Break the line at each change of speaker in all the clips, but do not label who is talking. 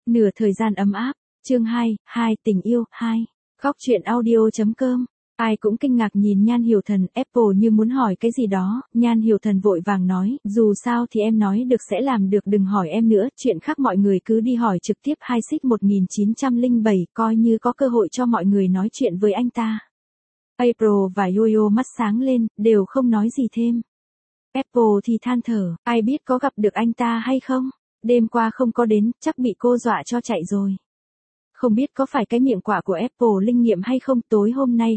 Nửa thời gian ấm áp, chương 2, tình yêu, 2. Góc truyện audio.com. Ai cũng kinh ngạc nhìn Nhan Hiểu Thần, Apple như muốn hỏi cái gì đó, Nhan Hiểu Thần vội vàng nói, dù sao thì em nói được sẽ làm được, đừng hỏi em nữa, chuyện khác mọi người cứ đi hỏi trực tiếp. 1907, coi như có cơ hội cho mọi người nói chuyện với anh ta. April và Yoyo mắt sáng lên, đều không nói gì thêm. Apple thì than thở, ai biết có gặp được anh ta hay không? Đêm qua không có đến, chắc bị cô dọa cho chạy rồi. Không biết có phải cái miệng quả của Apple linh nghiệm hay không, tối hôm nay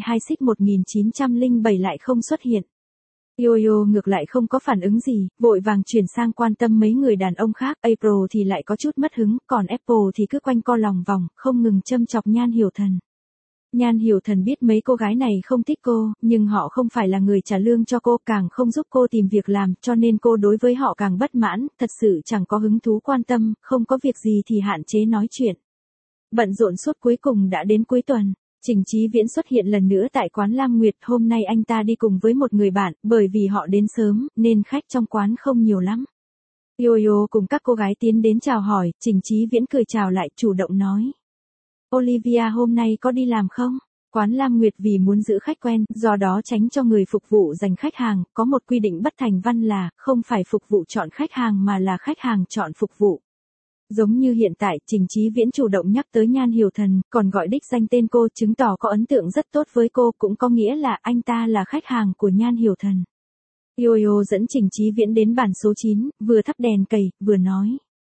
1907 lại không xuất hiện. Yoyo ngược lại không có phản ứng gì, vội vàng chuyển sang quan tâm mấy người đàn ông khác. April thì lại có chút mất hứng, còn Apple thì cứ quanh co lòng vòng, không ngừng châm chọc Nhan Hiểu Thần. Nhan Hiểu Thần biết mấy cô gái này không thích cô, nhưng họ không phải là người trả lương cho cô, càng không giúp cô tìm việc làm, cho nên cô đối với họ càng bất mãn, thật sự chẳng có hứng thú quan tâm, không có việc gì thì hạn chế nói chuyện. Bận rộn suốt cuối cùng đã đến cuối tuần, Trình Chí Viễn xuất hiện lần nữa tại quán Lam Nguyệt. Hôm nay anh ta đi cùng với một người bạn, bởi vì họ đến sớm, nên khách trong quán không nhiều lắm. Yoyo cùng các cô gái tiến đến chào hỏi, Trình Chí Viễn cười chào lại, chủ động nói. Olivia hôm nay có đi làm không? Quán Lam Nguyệt vì muốn giữ khách quen, do đó tránh cho người phục vụ giành khách hàng, có một quy định bất thành văn là, không phải phục vụ chọn khách hàng mà là khách hàng chọn phục vụ. Giống như hiện tại, Trình Chí Viễn chủ động nhắc tới Nhan Hiểu Thần, còn gọi đích danh tên cô, chứng tỏ có ấn tượng rất tốt với cô, cũng có nghĩa là anh ta là khách hàng của Nhan Hiểu Thần. Yoyo dẫn Trình Chí Viễn đến bàn số 9, vừa thắp đèn cầy, vừa nói.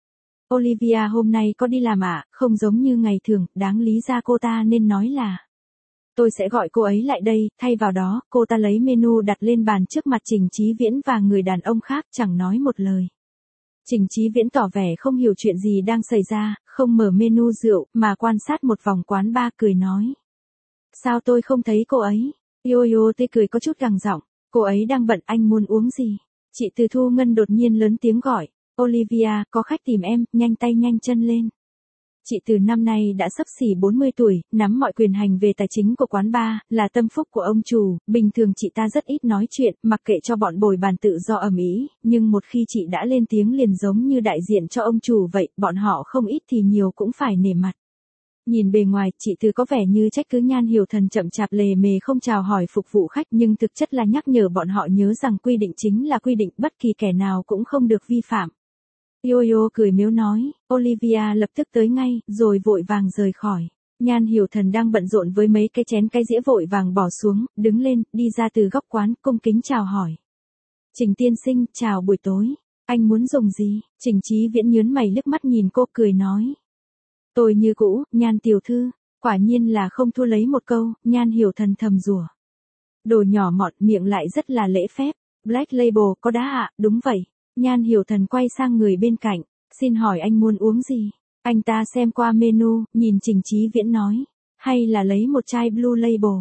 Olivia hôm nay có đi làm ạ? Không giống như ngày thường, đáng lý ra cô ta nên nói là. Tôi sẽ gọi cô ấy lại đây, thay vào đó, cô ta lấy menu đặt lên bàn trước mặt Trình Chí Viễn và người đàn ông khác, chẳng nói một lời. Trình Chí Viễn tỏ vẻ không hiểu chuyện gì đang xảy ra, không mở menu rượu, mà quan sát một vòng quán bar, cười nói. Sao tôi không thấy cô ấy? Yoyo tươi cười có chút gằn giọng, cô ấy đang bận, anh muốn uống gì? Chị Từ Thu Ngân đột nhiên lớn tiếng gọi. Olivia, có khách tìm em, nhanh tay nhanh chân lên. Chị Từ năm nay đã xấp xỉ 40 tuổi, nắm mọi quyền hành về tài chính của quán bar, là tâm phúc của ông chủ, bình thường chị ta rất ít nói chuyện, mặc kệ cho bọn bồi bàn tự do ầm ĩ, nhưng một khi chị đã lên tiếng liền giống như đại diện cho ông chủ vậy, bọn họ không ít thì nhiều cũng phải nể mặt. Nhìn bề ngoài, chị Từ có vẻ như trách cứ Nhan Hiểu Thần chậm chạp lề mề không chào hỏi phục vụ khách, nhưng thực chất là nhắc nhở bọn họ nhớ rằng quy định chính là quy định, bất kỳ kẻ nào cũng không được vi phạm. Yoyo cười mếu nói, Olivia lập tức tới ngay, rồi vội vàng rời khỏi. Nhan Hiểu Thần đang bận rộn với mấy cái chén cái dĩa vội vàng bỏ xuống, đứng lên, đi ra từ góc quán, cung kính chào hỏi. Trình tiên sinh, chào buổi tối. Anh muốn dùng gì? Trình Chí Viễn nhớn mày liếc mắt nhìn cô, cười nói. Tôi như cũ, Nhan tiểu thư. Quả nhiên là không thua lấy một câu, Nhan Hiểu Thần thầm rủa. Đồ nhỏ mọn, miệng lại rất là lễ phép. Black Label có đá ạ? Đúng vậy. Nhan Hiểu Thần quay sang người bên cạnh, xin hỏi anh muốn uống gì? Anh ta xem qua menu, nhìn Trình Chí Viễn nói, hay là lấy một chai Blue Label?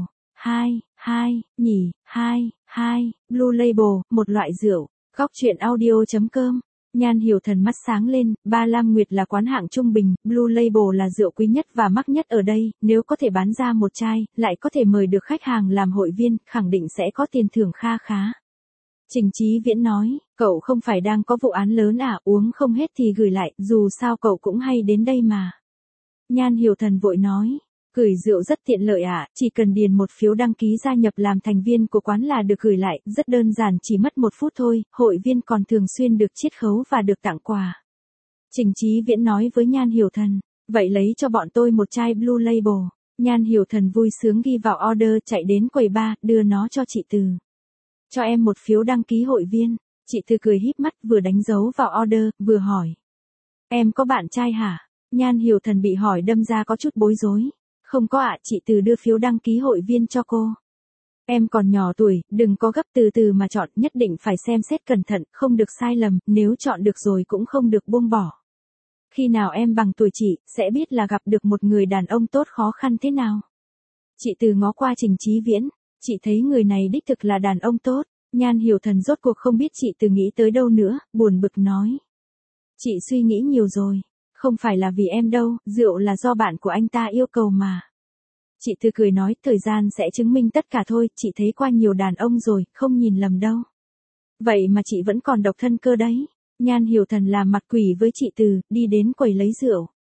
Blue Label, một loại rượu. Góc truyện audio.com. Nhan Hiểu Thần mắt sáng lên, Ba Lam Nguyệt là quán hạng trung bình, Blue Label là rượu quý nhất và mắc nhất ở đây, nếu có thể bán ra một chai, lại có thể mời được khách hàng làm hội viên, khẳng định sẽ có tiền thưởng kha khá. Trình Chí Viễn nói, cậu không phải đang có vụ án lớn à, uống không hết thì gửi lại, dù sao cậu cũng hay đến đây mà. Nhan Hiểu Thần vội nói, gửi rượu rất tiện lợi à, chỉ cần điền một phiếu đăng ký gia nhập làm thành viên của quán là được gửi lại, rất đơn giản, chỉ mất 1 phút thôi, hội viên còn thường xuyên được chiết khấu và được tặng quà. Trình Chí Viễn nói với Nhan Hiểu Thần, vậy lấy cho bọn tôi một chai Blue Label. Nhan Hiểu Thần vui sướng ghi vào order, chạy đến quầy bar, đưa nó cho chị Từ. Cho em một phiếu đăng ký hội viên. Chị Từ cười híp mắt, vừa đánh dấu vào order, vừa hỏi. Em có bạn trai hả? Nhan Hiểu Thần bị hỏi đâm ra có chút bối rối. Không có ạ, chị Từ đưa phiếu đăng ký hội viên cho cô. Em còn nhỏ tuổi, đừng có gấp, từ từ mà chọn, nhất định phải xem xét cẩn thận, không được sai lầm, nếu chọn được rồi cũng không được buông bỏ. Khi nào em bằng tuổi chị, sẽ biết là gặp được một người đàn ông tốt khó khăn thế nào. Chị Từ ngó qua Trình Chí Viễn. Chị thấy người này đích thực là đàn ông tốt. Nhan Hiểu Thần rốt cuộc không biết chị Từ nghĩ tới đâu nữa, buồn bực nói. Chị suy nghĩ nhiều rồi, không phải là vì em đâu, rượu là do bạn của anh ta yêu cầu mà. Chị Từ cười nói, thời gian sẽ chứng minh tất cả thôi, chị thấy qua nhiều đàn ông rồi, không nhìn lầm đâu. Vậy mà chị vẫn còn độc thân cơ đấy. Nhan Hiểu Thần làm mặt quỷ với chị Từ, đi đến quầy lấy rượu.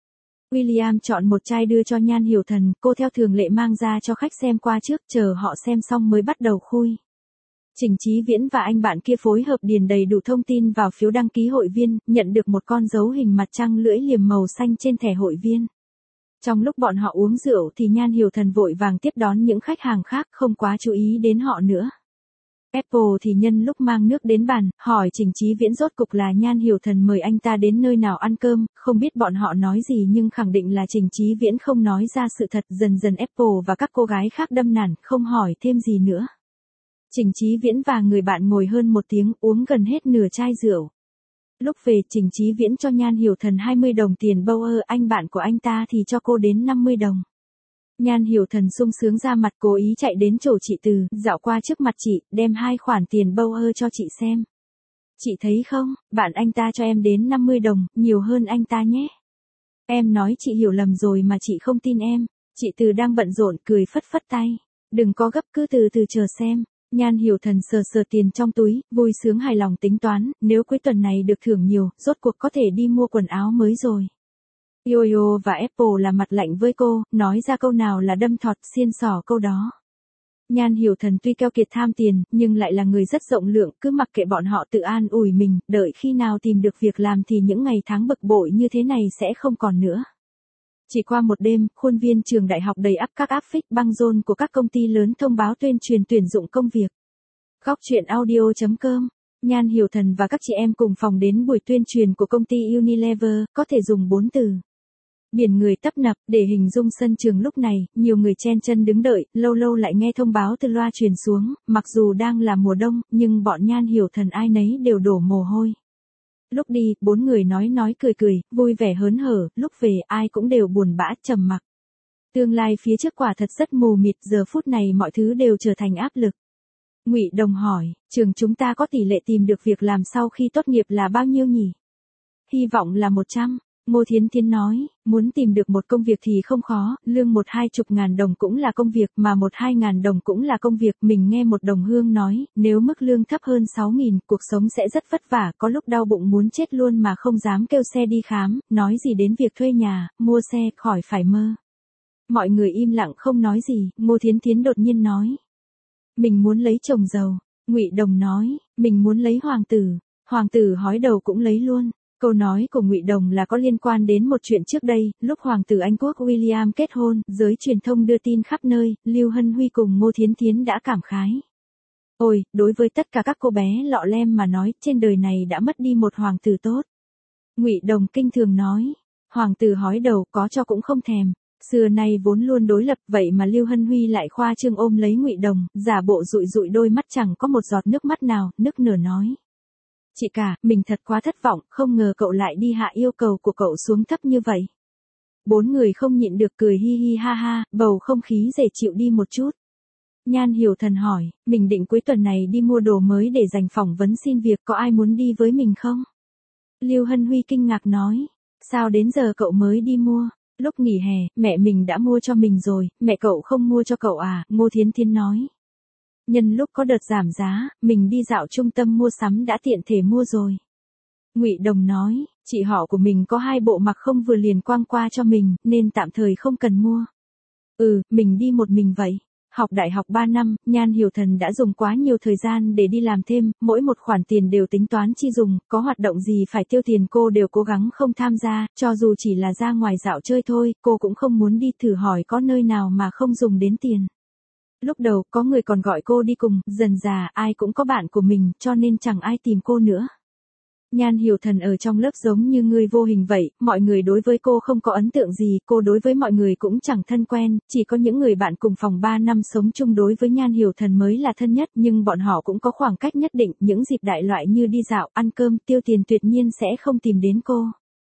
William chọn một chai đưa cho Nhan Hiểu Thần, cô theo thường lệ mang ra cho khách xem qua trước, chờ họ xem xong mới bắt đầu khui. Trình Chí Viễn và anh bạn kia phối hợp điền đầy đủ thông tin vào phiếu đăng ký hội viên, nhận được một con dấu hình mặt trăng lưỡi liềm màu xanh trên thẻ hội viên. Trong lúc bọn họ uống rượu thì Nhan Hiểu Thần vội vàng tiếp đón những khách hàng khác, không quá chú ý đến họ nữa. Apple thì nhân lúc mang nước đến bàn, hỏi Trình Chí Viễn rốt cục là Nhan Hiểu Thần mời anh ta đến nơi nào ăn cơm, không biết bọn họ nói gì nhưng khẳng định là Trình Chí Viễn không nói ra sự thật. Dần dần Apple và các cô gái khác đâm nản, không hỏi thêm gì nữa. Trình Chí Viễn và người bạn ngồi hơn một tiếng, uống gần hết nửa chai rượu. Lúc về, Trình Chí Viễn cho Nhan Hiểu Thần 20 đồng tiền bâu, anh bạn của anh ta thì cho cô đến 50 đồng. Nhan Hiểu Thần sung sướng ra mặt, cố ý chạy đến chỗ chị Từ, dạo qua trước mặt chị, đem 2 khoản tiền bâu cho chị xem. Chị thấy không, bạn anh ta cho em đến 50 đồng, nhiều hơn anh ta nhé. Em nói chị hiểu lầm rồi mà chị không tin em. Chị Từ đang bận rộn, cười phất phất tay. Đừng có gấp, cứ từ từ chờ xem. Nhan Hiểu Thần sờ sờ tiền trong túi, vui sướng hài lòng tính toán, nếu cuối tuần này được thưởng nhiều, rốt cuộc có thể đi mua quần áo mới rồi. Yoyo và Apple là mặt lạnh với cô, nói ra câu nào là đâm thọt xiên xỏ câu đó. Nhan Hiểu Thần tuy keo kiệt tham tiền, nhưng lại là người rất rộng lượng, cứ mặc kệ bọn họ tự an ủi mình, đợi khi nào tìm được việc làm thì những ngày tháng bực bội như thế này sẽ không còn nữa. Chỉ qua một đêm, khuôn viên trường đại học đầy ắp các áp phích băng rôn của các công ty lớn thông báo tuyên truyền tuyển dụng công việc. Góc truyện audio.com. Nhan Hiểu Thần và các chị em cùng phòng đến buổi tuyên truyền của công ty Unilever, có thể dùng 4 từ. Biển người tấp nập, để hình dung sân trường lúc này, nhiều người chen chân đứng đợi, lâu lâu lại nghe thông báo từ loa truyền xuống, mặc dù đang là mùa đông, nhưng bọn Nhan Hiểu Thần ai nấy đều đổ mồ hôi. Lúc đi, 4 người nói cười, vui vẻ hớn hở, lúc về ai cũng đều buồn bã trầm mặc. Tương lai phía trước quả thật rất mù mịt, giờ phút này mọi thứ đều trở thành áp lực. Ngụy Đồng hỏi, trường chúng ta có tỷ lệ tìm được việc làm sau khi tốt nghiệp là bao nhiêu nhỉ? Hy vọng là 100. Ngô Thiến Thiến nói, muốn tìm được một công việc thì không khó, lương 1-20 ngàn đồng cũng là công việc, mà 1-2 ngàn đồng cũng là công việc. Mình nghe một đồng hương nói, nếu mức lương thấp hơn 6.000, cuộc sống sẽ rất vất vả, có lúc đau bụng muốn chết luôn mà không dám kêu xe đi khám, nói gì đến việc thuê nhà, mua xe, khỏi phải mơ. Mọi người im lặng không nói gì, Ngô Thiến Thiến đột nhiên nói. Mình muốn lấy chồng giàu. Ngụy Đồng nói, mình muốn lấy hoàng tử. Hoàng tử hói đầu cũng lấy luôn. Câu nói của Ngụy Đồng là có liên quan đến một chuyện trước đây, lúc hoàng tử Anh Quốc William kết hôn, giới truyền thông đưa tin khắp nơi, Lưu Hân Huy cùng Ngô Thiến Thiến đã cảm khái. Ôi, đối với tất cả các cô bé lọ lem mà nói, trên đời này đã mất đi một hoàng tử tốt. Ngụy Đồng kinh thường nói, hoàng tử hói đầu có cho cũng không thèm. Xưa nay vốn luôn đối lập, vậy mà Lưu Hân Huy lại khoa trương ôm lấy Ngụy Đồng, giả bộ dụi dụi đôi mắt chẳng có một giọt nước mắt nào, nức nở nói. Chị cả, mình thật quá thất vọng, không ngờ cậu lại đi hạ yêu cầu của cậu xuống thấp như vậy. 4 người không nhịn được cười hi hi ha ha, bầu không khí dễ chịu đi một chút. Nhan Hiểu Thần hỏi, mình định cuối tuần này đi mua đồ mới để dành phỏng vấn xin việc, có ai muốn đi với mình không? Lưu Hân Huy kinh ngạc nói, sao đến giờ cậu mới đi mua? Lúc nghỉ hè, mẹ mình đã mua cho mình rồi, mẹ cậu không mua cho cậu à? Ngô Thiến Thiến nói. Nhân lúc có đợt giảm giá, mình đi dạo trung tâm mua sắm đã tiện thể mua rồi. Ngụy Đồng nói, chị họ của mình có 2 bộ mặc không vừa liền quăng qua cho mình, nên tạm thời không cần mua. Mình đi một mình vậy. Học đại học 3 năm, Nhan Hiểu Thần đã dùng quá nhiều thời gian để đi làm thêm, mỗi một khoản tiền đều tính toán chi dùng, có hoạt động gì phải tiêu tiền cô đều cố gắng không tham gia, cho dù chỉ là ra ngoài dạo chơi thôi, cô cũng không muốn đi thử hỏi có nơi nào mà không dùng đến tiền. Lúc đầu, có người còn gọi cô đi cùng, dần dà ai cũng có bạn của mình, cho nên chẳng ai tìm cô nữa. Nhan Hiểu Thần ở trong lớp giống như người vô hình vậy, mọi người đối với cô không có ấn tượng gì, cô đối với mọi người cũng chẳng thân quen, chỉ có những người bạn cùng phòng 3 năm sống chung đối với Nhan Hiểu Thần mới là thân nhất, nhưng bọn họ cũng có khoảng cách nhất định, những dịp đại loại như đi dạo, ăn cơm, tiêu tiền tuyệt nhiên sẽ không tìm đến cô.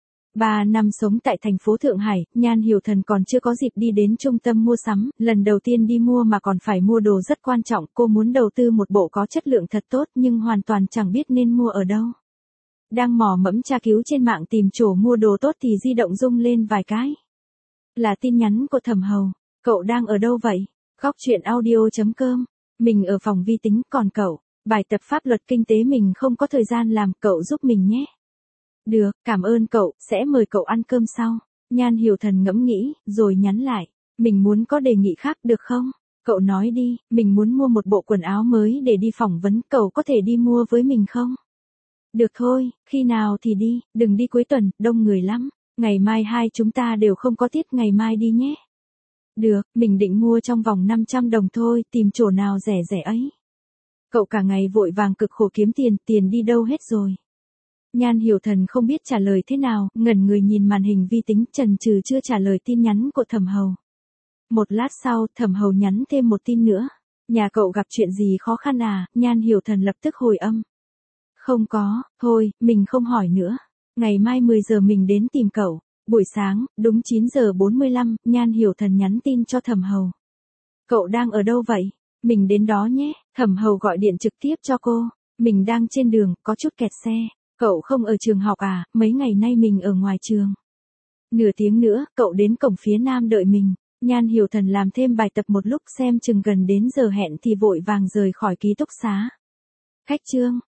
3 năm sống tại thành phố Thượng Hải, Nhan Hiểu Thần còn chưa có dịp đi đến trung tâm mua sắm, lần đầu tiên đi mua mà còn phải mua đồ rất quan trọng, cô muốn đầu tư một bộ có chất lượng thật tốt nhưng hoàn toàn chẳng biết nên mua ở đâu. Đang mò mẫm tra cứu trên mạng tìm chỗ mua đồ tốt thì di động rung lên vài cái. Là tin nhắn của Thẩm Hầu, cậu đang ở đâu vậy? Góc truyện audio.com, mình ở phòng vi tính, còn cậu, bài tập pháp luật kinh tế mình không có thời gian làm, cậu giúp mình nhé. Được, cảm ơn cậu, sẽ mời cậu ăn cơm sau. Nhan Hiểu Thần ngẫm nghĩ, rồi nhắn lại. Mình muốn có đề nghị khác được không? Cậu nói đi, mình muốn mua một bộ quần áo mới để đi phỏng vấn, cậu có thể đi mua với mình không? Được thôi, khi nào thì đi, đừng đi cuối tuần, đông người lắm. Ngày mai hai chúng ta đều không có tiết, ngày mai đi nhé. Được, mình định mua trong vòng 500 đồng thôi, tìm chỗ nào rẻ rẻ ấy. Cậu cả ngày vội vàng cực khổ kiếm tiền, tiền đi đâu hết rồi? Nhan Hiểu Thần không biết trả lời thế nào, ngẩn người nhìn màn hình vi tính, chần chừ chưa trả lời tin nhắn của Thẩm Hầu. Một lát sau, Thẩm Hầu nhắn thêm một tin nữa. Nhà cậu gặp chuyện gì khó khăn à? Nhan Hiểu Thần lập tức hồi âm. Không có, thôi, mình không hỏi nữa. Ngày mai 10 giờ mình đến tìm cậu. Buổi sáng, đúng 9 giờ 45, Nhan Hiểu Thần nhắn tin cho Thẩm Hầu. Cậu đang ở đâu vậy? Mình đến đó nhé. Thẩm Hầu gọi điện trực tiếp cho cô. Mình đang trên đường, có chút kẹt xe. Cậu không ở trường học à? Mấy ngày nay mình ở ngoài trường. Nửa tiếng nữa, cậu đến cổng phía nam đợi mình. Nhan Hiểu Thần làm thêm bài tập một lúc, xem chừng gần đến giờ hẹn thì vội vàng rời khỏi ký túc xá. Khách trương,